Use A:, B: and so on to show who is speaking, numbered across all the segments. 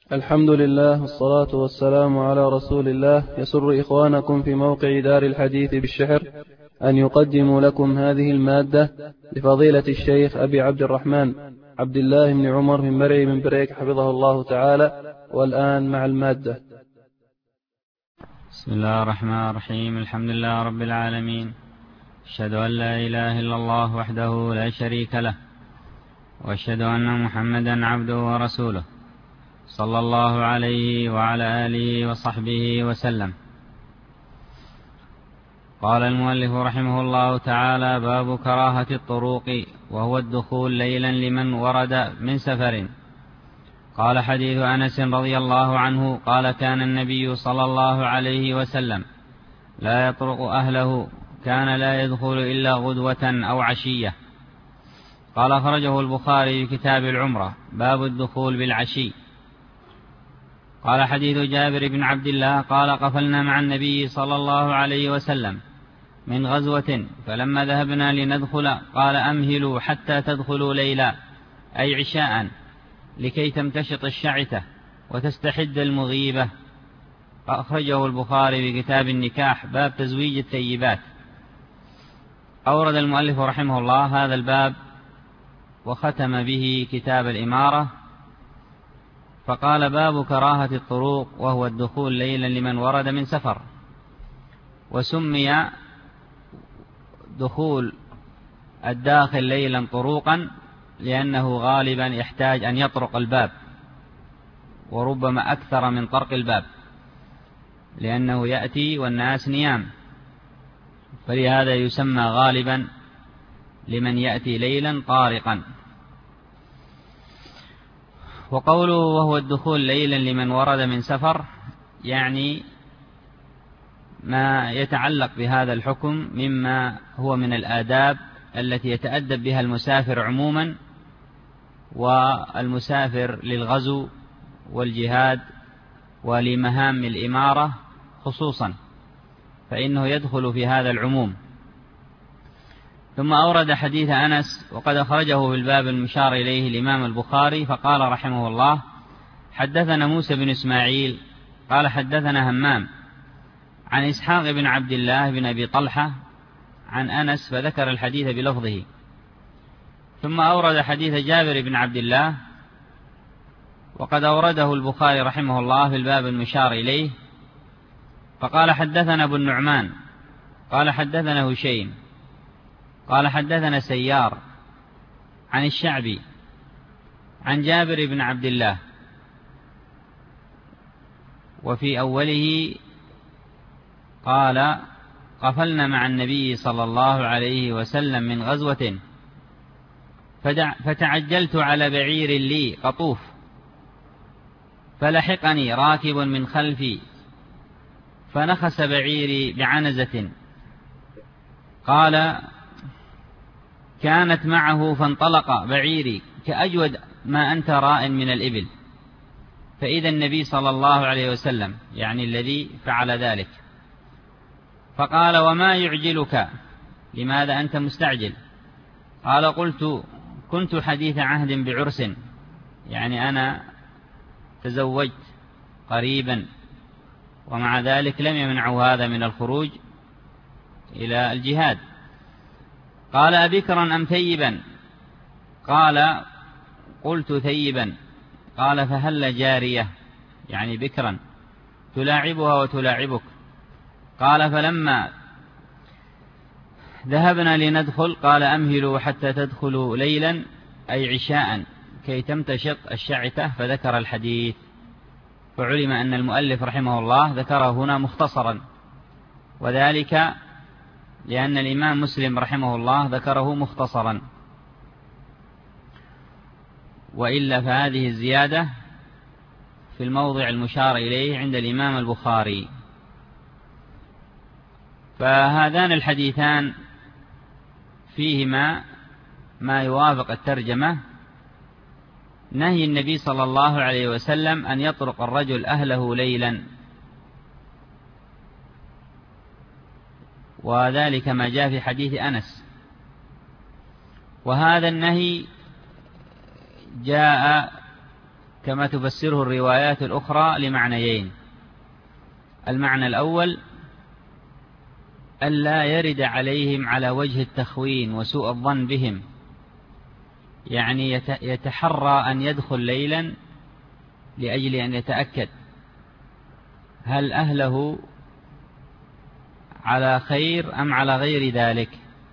A: الحمد لله والصلاة والسلام على رسول الله. يسر إخوانكم في موقع دار الحديث بالشحر أن يقدموا لكم هذه المادة لفضيلة الشيخ أبي عبد الرحمن عبد الله بن عمر بن مرعي بن بريك حفظه الله تعالى. والآن مع المادة.
B: بسم الله الرحمن الرحيم. الحمد لله رب العالمين، أشهد أن لا إله إلا الله وحده لا شريك له، وأشهد أن محمدا عبده ورسوله، صلى الله عليه وعلى آله وصحبه وسلم. قال المؤلف رحمه الله تعالى: باب كراهة الطروق، وهو الدخول ليلا لمن ورد من سفر. قال: حديث أنس رضي الله عنه قال: كان النبي صلى الله عليه وسلم لا يطرق أهله، كان لا يدخل إلا غدوة أو عشية. قال: أخرجه البخاري في كتاب العمرة، باب الدخول بالعشي. قال: حديث جابر بن عبد الله قال: قفلنا مع النبي صلى الله عليه وسلم من غزوة، فلما ذهبنا لندخل قال: أمهلوا حتى تدخلوا ليلا، أي عشاء، لكي تمتشط الشعثة وتستحد المغيبة. أخرجه البخاري في كتاب النكاح، باب تزويج الثيبات. أورد المؤلف رحمه الله هذا الباب وختم به كتاب الإمارة، فقال: باب كراهة الطروق، وهو الدخول ليلا لمن ورد من سفر. وسمي دخول الداخل ليلا طروقا لأنه غالبا يحتاج أن يطرق الباب، وربما أكثر من طرق الباب، لأنه يأتي والناس نيام، فلهذا يسمى غالبا لمن يأتي ليلا طارقا. وقوله وهو الدخول ليلا لمن ورد من سفر، يعني ما يتعلق بهذا الحكم مما هو من الآداب التي يتأدب بها المسافر عموما، والمسافر للغزو والجهاد ولمهام الإمارة خصوصا، فإنه يدخل في هذا العموم. ثم أورد حديث أنس، وقد أخرجه في الباب المشار إليه الإمام البخاري، فقال رحمه الله: حدثنا موسى بن إسماعيل قال: حدثنا همام عن إسحاق بن عبد الله بن أبي طلحة عن أنس، فذكر الحديث بلفظه. ثم أورد حديث جابر بن عبد الله، وقد أورده البخاري رحمه الله في الباب المشار إليه، فقال: حدثنا أبو النعمان قال: حدثنا هشيم قال: حدثنا سيار عن الشعبي عن جابر بن عبد الله. وفي أوله قال: قفلنا مع النبي صلى الله عليه وسلم من غزوة، فتعجلت على بعير لي قطوف، فلحقني راكب من خلفي فنخس بعيري بعنزة. قال: كانت معه فانطلق بعيري كأجود ما أنت راء من الإبل، فإذا النبي صلى الله عليه وسلم، يعني الذي فعل ذلك، فقال: وما يعجلك؟ لماذا أنت مستعجل؟ قال: قلت: كنت حديث عهد بعرس، يعني أنا تزوجت قريبا، ومع ذلك لم يمنعه هذا من الخروج إلى الجهاد. قال: أبكرا أم ثيبا؟ قال: قلت ثيبا. قال: فهل جارية، يعني بكرا، تلاعبها وتلاعبك؟ قال: فلما ذهبنا لندخل قال: أمهلوا حتى تدخلوا ليلا، أي عشاء، كي تمتشط الشعثة، فذكر الحديث. فعلم أن المؤلف رحمه الله ذكره هنا مختصرا، وذلك لأن الإمام مسلم رحمه الله ذكره مختصرا، وإلا فهذه الزيادة في الموضع المشار إليه عند الإمام البخاري. فهذان الحديثان فيهما ما يوافق الترجمة: نهي النبي صلى الله عليه وسلم أن يطرق الرجل أهله ليلا، وذلك ما جاء في حديث أنس. وهذا النهي جاء كما تفسره الروايات الأخرى لمعنيين. المعنى الأول ألا يرد عليهم على وجه التخوين وسوء الظن بهم، يعني يتحرى أن يدخل ليلا لأجل أن يتأكد هل أهله على خير أم على غير ذلك.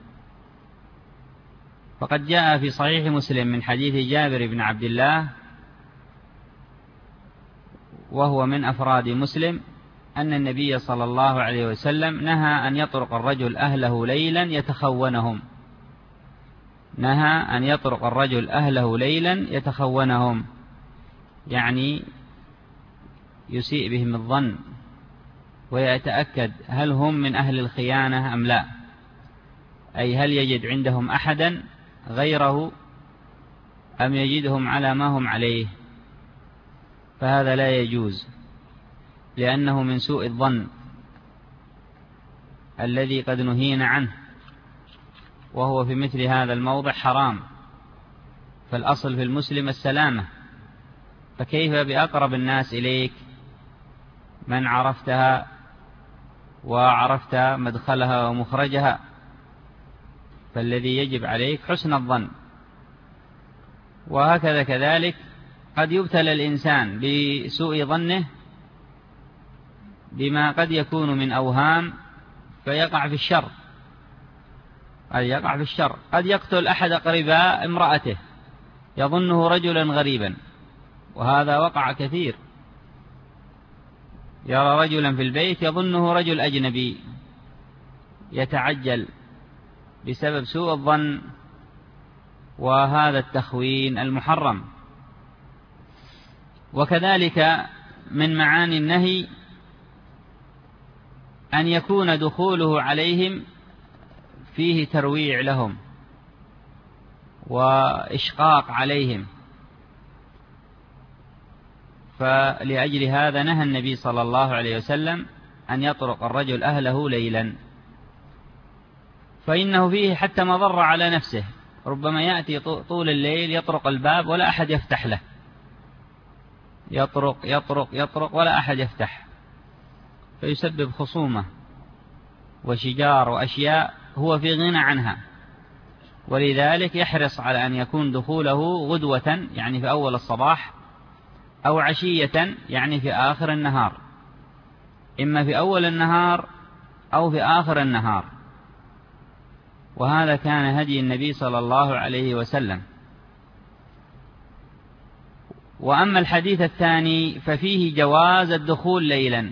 B: فقد جاء في صحيح مسلم من حديث جابر بن عبد الله وهو من أفراد مسلم أن النبي صلى الله عليه وسلم نهى أن يطرق الرجل أهله ليلا يتخونهم، نهى أن يطرق الرجل أهله ليلا يتخونهم، يعني يسيء بهم الظن ويتأكد هل هم من أهل الخيانة أم لا، أي هل يجد عندهم أحدا غيره أم يجدهم على ما هم عليه. فهذا لا يجوز، لأنه من سوء الظن الذي قد نهينا عنه، وهو في مثل هذا الموضع حرام. فالأصل في المسلم السلامة، فكيف بأقرب الناس إليك من عرفتها وعرفت مدخلها ومخرجها؟ فالذي يجب عليك حسن الظن. وهكذا كذلك قد يبتلى الإنسان بسوء ظنه بما قد يكون من أوهام فيقع في الشر، قد يقتل أحد أقرباء امرأته يظنه رجلا غريبا، وهذا وقع كثير. يرى رجلا في البيت يظنه رجل أجنبي، يتعجل بسبب سوء الظن، وهذا التخوين المحرم. وكذلك من معاني النهي أن يكون دخوله عليهم فيه ترويع لهم وإشقاق عليهم، فلأجل هذا نهى النبي صلى الله عليه وسلم أن يطرق الرجل أهله ليلا، فإنه فيه حتى مضر على نفسه. ربما يأتي طول الليل يطرق الباب ولا أحد يفتح له، يطرق ولا أحد يفتح، فيسبب خصومة وشجار وأشياء هو في غنى عنها. ولذلك يحرص على أن يكون دخوله غدوة، يعني في أول الصباح، أو عشية، يعني في آخر النهار، إما في أول النهار أو في آخر النهار. وهذا كان هدي النبي صلى الله عليه وسلم. وأما الحديث الثاني ففيه جواز الدخول ليلا،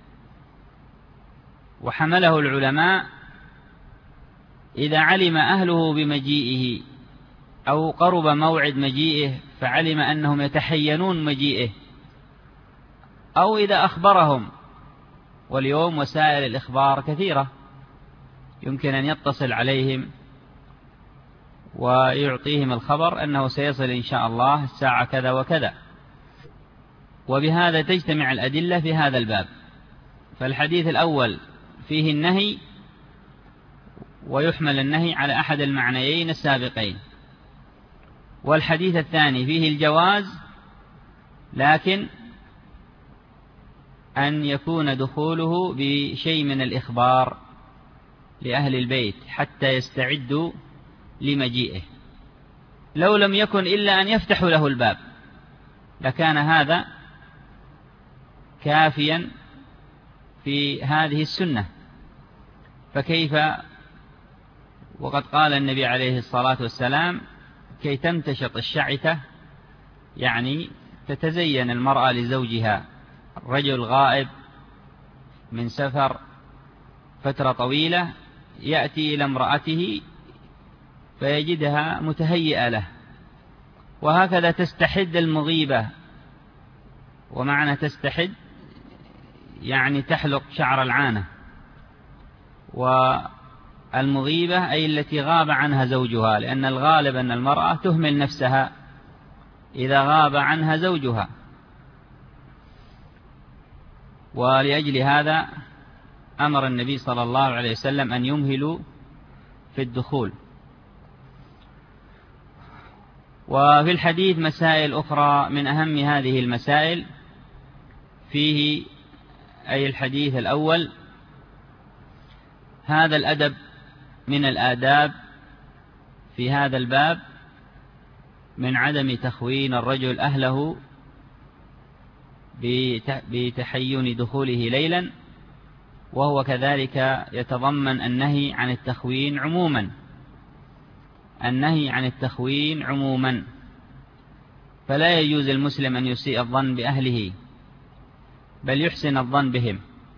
B: وحمله العلماء إذا علم أهله بمجيئه أو قرب موعد مجيئه فعلم أنهم يتحينون مجيئه، أو إذا أخبرهم. واليوم وسائل الإخبار كثيرة، يمكن أن يتصل عليهم ويعطيهم الخبر أنه سيصل إن شاء الله الساعة كذا وكذا، وبهذا تجتمع الأدلة في هذا الباب. فالحديث الأول فيه النهي، ويحمل النهي على أحد المعنيين السابقين، والحديث الثاني فيه الجواز، لكن أن يكون دخوله بشيء من الإخبار لأهل البيت حتى يستعدوا لمجيئه. لو لم يكن إلا أن يفتحوا له الباب لكان هذا كافيا في هذه السنة. فكيف وقد قال النبي عليه الصلاة والسلام كي تمتشط الشعثة، يعني تتزين المرأة لزوجها. رجل غائب من سفر فترة طويلة يأتي إلى امرأته فيجدها متهيئة له، وهكذا تستحد المغيبة. ومعنى تستحد يعني تحلق شعر العانة، والمغيبة أي التي غاب عنها زوجها، لأن الغالب أن المرأة تهمل نفسها إذا غاب عنها زوجها. ولأجل هذا أمر النبي صلى الله عليه وسلم أن يمهلوا في الدخول. وفي الحديث مسائل أخرى، من أهم هذه المسائل فيه أي الحديث الأول: هذا الأدب من الآداب في هذا الباب من عدم تخوين الرجل أهله بتحين دخوله ليلا، وهو كذلك يتضمن النهي عن التخوين عموما، النهي عن التخوين عموما، فلا يجوز المسلم أن يسيء الظن بأهله بل يحسن الظن بهم.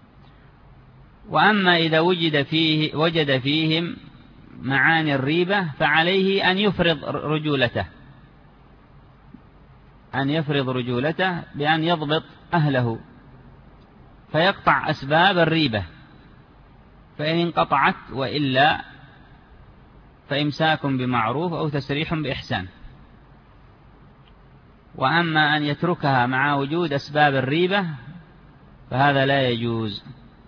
B: وأما إذا وجد فيهم معاني الريبة فعليه أن يفرض رجولته بأن يضبط أهله فيقطع أسباب الريبة، فإن انقطعت وإلا فإمساك بمعروف أو تسريح بإحسان. وأما أن يتركها مع وجود أسباب الريبة فهذا لا يجوز.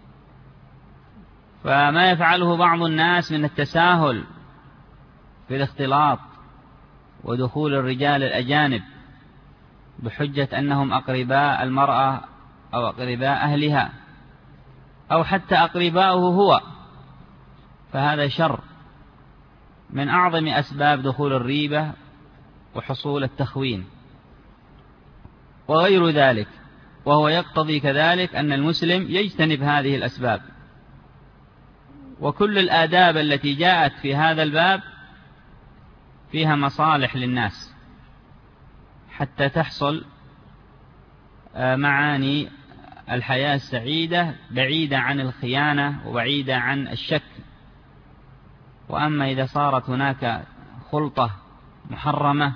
B: فما يفعله بعض الناس من التساهل في الاختلاط ودخول الرجال الأجانب بحجة أنهم أقرباء المرأة أو أقرباء أهلها أو حتى أقرباؤه هو، فهذا شر من أعظم أسباب دخول الريبة وحصول التخوين وغير ذلك، وهو يقتضي كذلك أن المسلم يجتنب هذه الأسباب. وكل الآداب التي جاءت في هذا الباب فيها مصالح للناس حتى تحصل معاني الحياة السعيدة بعيدة عن الخيانة وبعيدة عن الشك. وأما إذا صارت هناك خلطة محرمة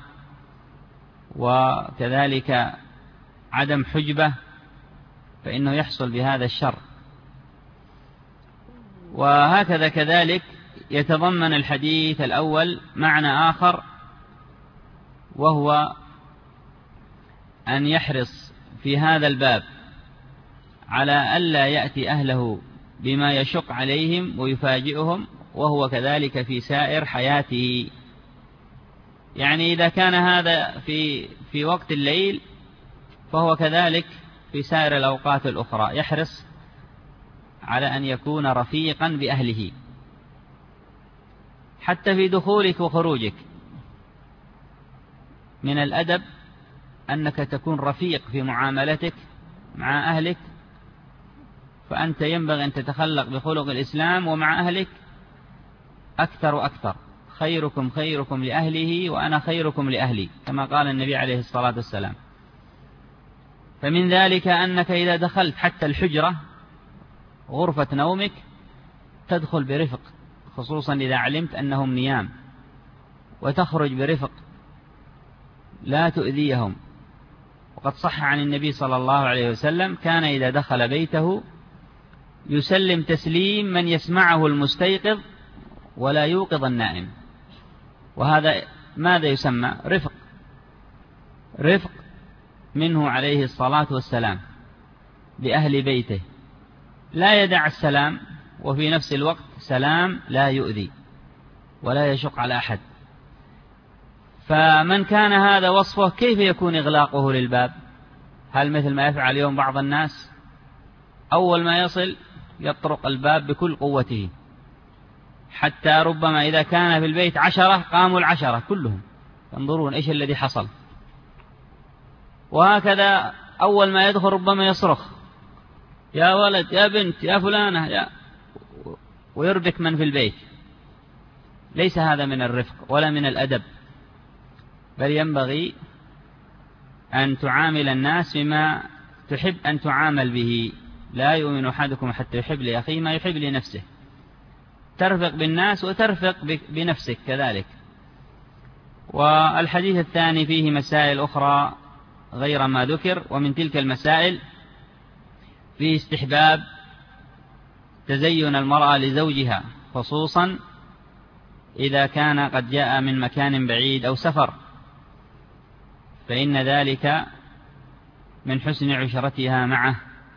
B: وكذلك عدم حجبة فإنه يحصل بهذا الشر. وهكذا كذلك يتضمن الحديث الأول معنى آخر، وهو أن يحرص في هذا الباب على ألا يأتي أهله بما يشق عليهم ويفاجئهم، وهو كذلك في سائر حياته. يعني إذا كان هذا في وقت الليل فهو كذلك في سائر الأوقات الأخرى يحرص على أن يكون رفيقا بأهله، حتى في دخولك وخروجك من الأدب أنك تكون رفيق في معاملتك مع أهلك، فأنت ينبغي أن تتخلق بخلق الإسلام ومع أهلك أكثر وأكثر. خيركم خيركم لأهله وأنا خيركم لأهلي، كما قال النبي عليه الصلاة والسلام. فمن ذلك أنك إذا دخلت حتى الحجرة غرفة نومك تدخل برفق، خصوصا إذا علمت أنهم نيام، وتخرج برفق لا تؤذيهم. وقد صح عن النبي صلى الله عليه وسلم كان إذا دخل بيته يسلم تسليم من يسمعه المستيقظ ولا يوقظ النائم. وهذا ماذا يسمى؟ رفق منه عليه الصلاة والسلام بأهل بيته، لا يدع السلام وفي نفس الوقت سلام لا يؤذي ولا يشق على أحد. فمن كان هذا وصفه كيف يكون إغلاقه للباب؟ هل مثل ما يفعل اليوم بعض الناس أول ما يصل يطرق الباب بكل قوته، حتى ربما إذا كان في البيت 10 قاموا 10 كلهم ينظرون إيش الذي حصل. وهكذا أول ما يدخل ربما يصرخ يا ولد يا بنت يا فلانة ويربك من في البيت. ليس هذا من الرفق ولا من الأدب، بل ينبغي أن تعامل الناس بما تحب أن تعامل به. لا يؤمن أحدكم حتى يحب لأخيه ما يحب لنفسه. ترفق بالناس وترفق بنفسك كذلك. والحديث الثاني فيه مسائل أخرى غير ما ذكر، ومن تلك المسائل فيه استحباب تزين المرأة لزوجها، خصوصا إذا كان قد جاء من مكان بعيد أو سفر، فإن ذلك من حسن عشرتها معه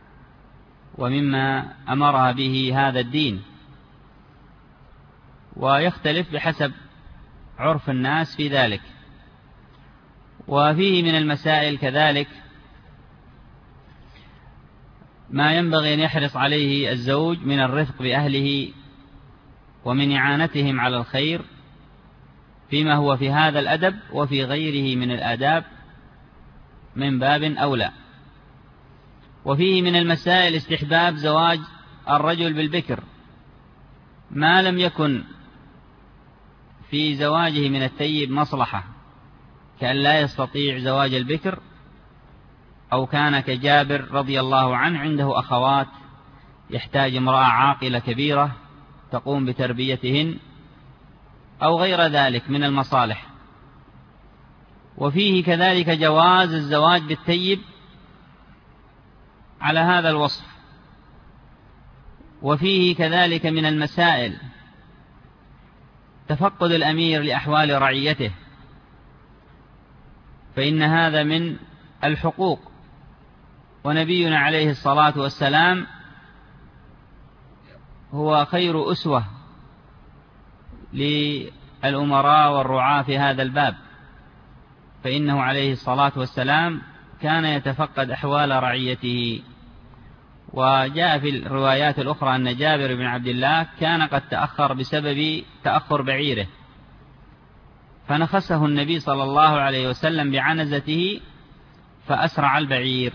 B: ومما أمرها به هذا الدين. ويختلف بحسب عرف الناس في ذلك. وفيه من المسائل كذلك ما ينبغي أن يحرص عليه الزوج من الرفق بأهله ومن إعانتهم على الخير فيما هو في هذا الأدب وفي غيره من الآداب من باب أولى. وفيه من المسائل استحباب زواج الرجل بالبكر ما لم يكن في زواجه من الثيب مصلحة، كأن لا يستطيع زواج البكر، أو كان كجابر رضي الله عنه عنده أخوات يحتاج امرأة عاقلة كبيرة تقوم بتربيتهن، أو غير ذلك من المصالح. وفيه كذلك جواز الزواج بالثيب على هذا الوصف. وفيه كذلك من المسائل تفقد الأمير لأحوال رعيته، فإن هذا من الحقوق، ونبينا عليه الصلاة والسلام هو خير أسوة للأمراء والرعاة في هذا الباب، فإنه عليه الصلاة والسلام كان يتفقد أحوال رعيته. وجاء في الروايات الأخرى أن جابر بن عبد الله كان قد تأخر بسبب تأخر بعيره، فنخسه النبي صلى الله عليه وسلم بعنزته فأسرع البعير.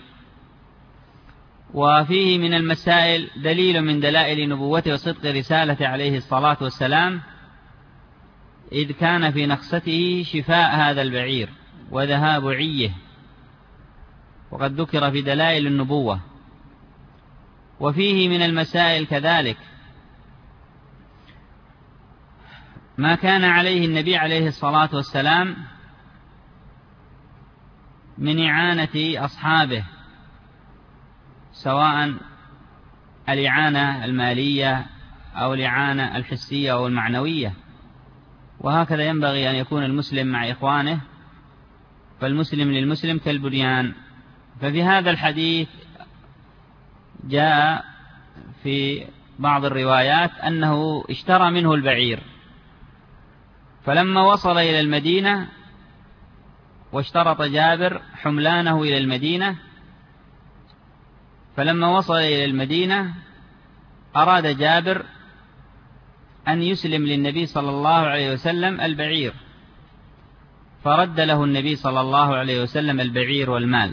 B: وفيه من المسائل دليل من دلائل نبوته وصدق رسالته عليه الصلاة والسلام، إذ كان في نخسته شفاء هذا البعير وذهاب عيه، وقد ذكر في دلائل النبوة. وفيه من المسائل كذلك ما كان عليه النبي عليه الصلاة والسلام من إعانة أصحابه، سواء الإعانة المالية أو الإعانة الحسية أو المعنوية. وهكذا ينبغي أن يكون المسلم مع إخوانه، فالمسلم للمسلم كالبنيان. ففي هذا الحديث جاء في بعض الروايات أنه اشترى منه البعير، فلما وصل إلى المدينة واشترط جابر حملانه إلى المدينة، فلما وصل إلى المدينة أراد جابر أن يسلم للنبي صلى الله عليه وسلم البعير، فرد له النبي صلى الله عليه وسلم البعير والمال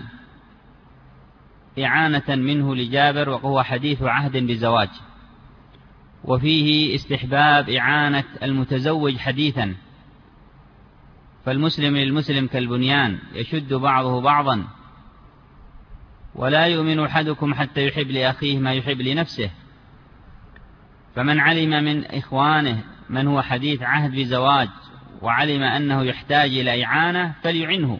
B: إعانة منه لجابر، وهو حديث عهد بزواج. وفيه استحباب إعانة المتزوج حديثا، فالمسلم للمسلم كالبنيان يشد بعضه بعضا، ولا يؤمن أحدكم حتى يحب لأخيه ما يحب لنفسه. فمن علم من إخوانه من هو حديث عهد بزواج وعلم أنه يحتاج إلى إعانة فليعنه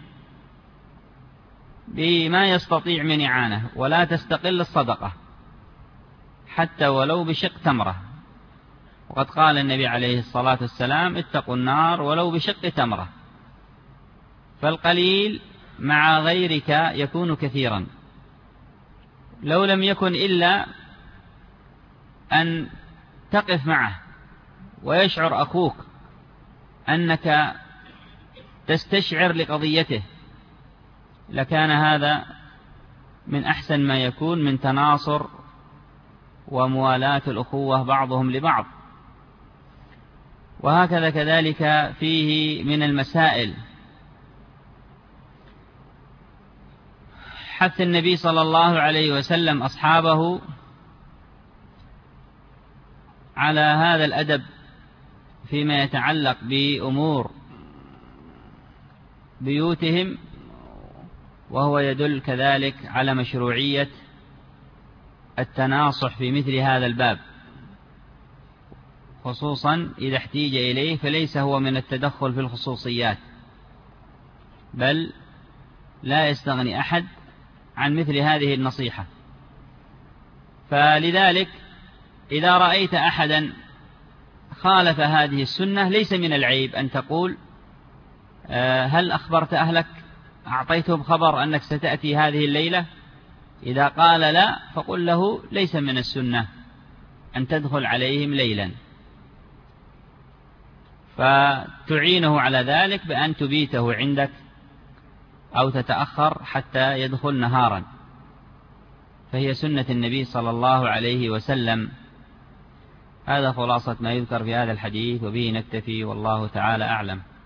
B: بما يستطيع من إعانة، ولا تستقل الصدقة حتى ولو بشق تمرة. وقد قال النبي عليه الصلاة والسلام اتقوا النار ولو بشق تمرة. فالقليل مع غيرك يكون كثيرا، لو لم يكن إلا أن تقف معه ويشعر أخوك أنك تستشعر لقضيته، لكان هذا من أحسن ما يكون من تناصر وموالاة الأخوة بعضهم لبعض. وهكذا كذلك فيه من المسائل حث النبي صلى الله عليه وسلم أصحابه على هذا الأدب فيما يتعلق بأمور بيوتهم، وهو يدل كذلك على مشروعية التناصح في مثل هذا الباب، خصوصا إذا احتيج إليه، فليس هو من التدخل في الخصوصيات، بل لا يستغني أحد عن مثل هذه النصيحة. فلذلك إذا رأيت أحدا خالف هذه السنة ليس من العيب أن تقول هل أخبرت أهلك، أعطيتهم خبر أنك ستأتي هذه الليلة؟ إذا قال لا فقل له ليس من السنة أن تدخل عليهم ليلا، فتعينه على ذلك بأن تبيته عندك أو تتأخر حتى يدخل نهارا، فهي سنة النبي صلى الله عليه وسلم. هذا خلاصة ما يذكر في هذا الحديث، وبه نكتفي، والله تعالى أعلم.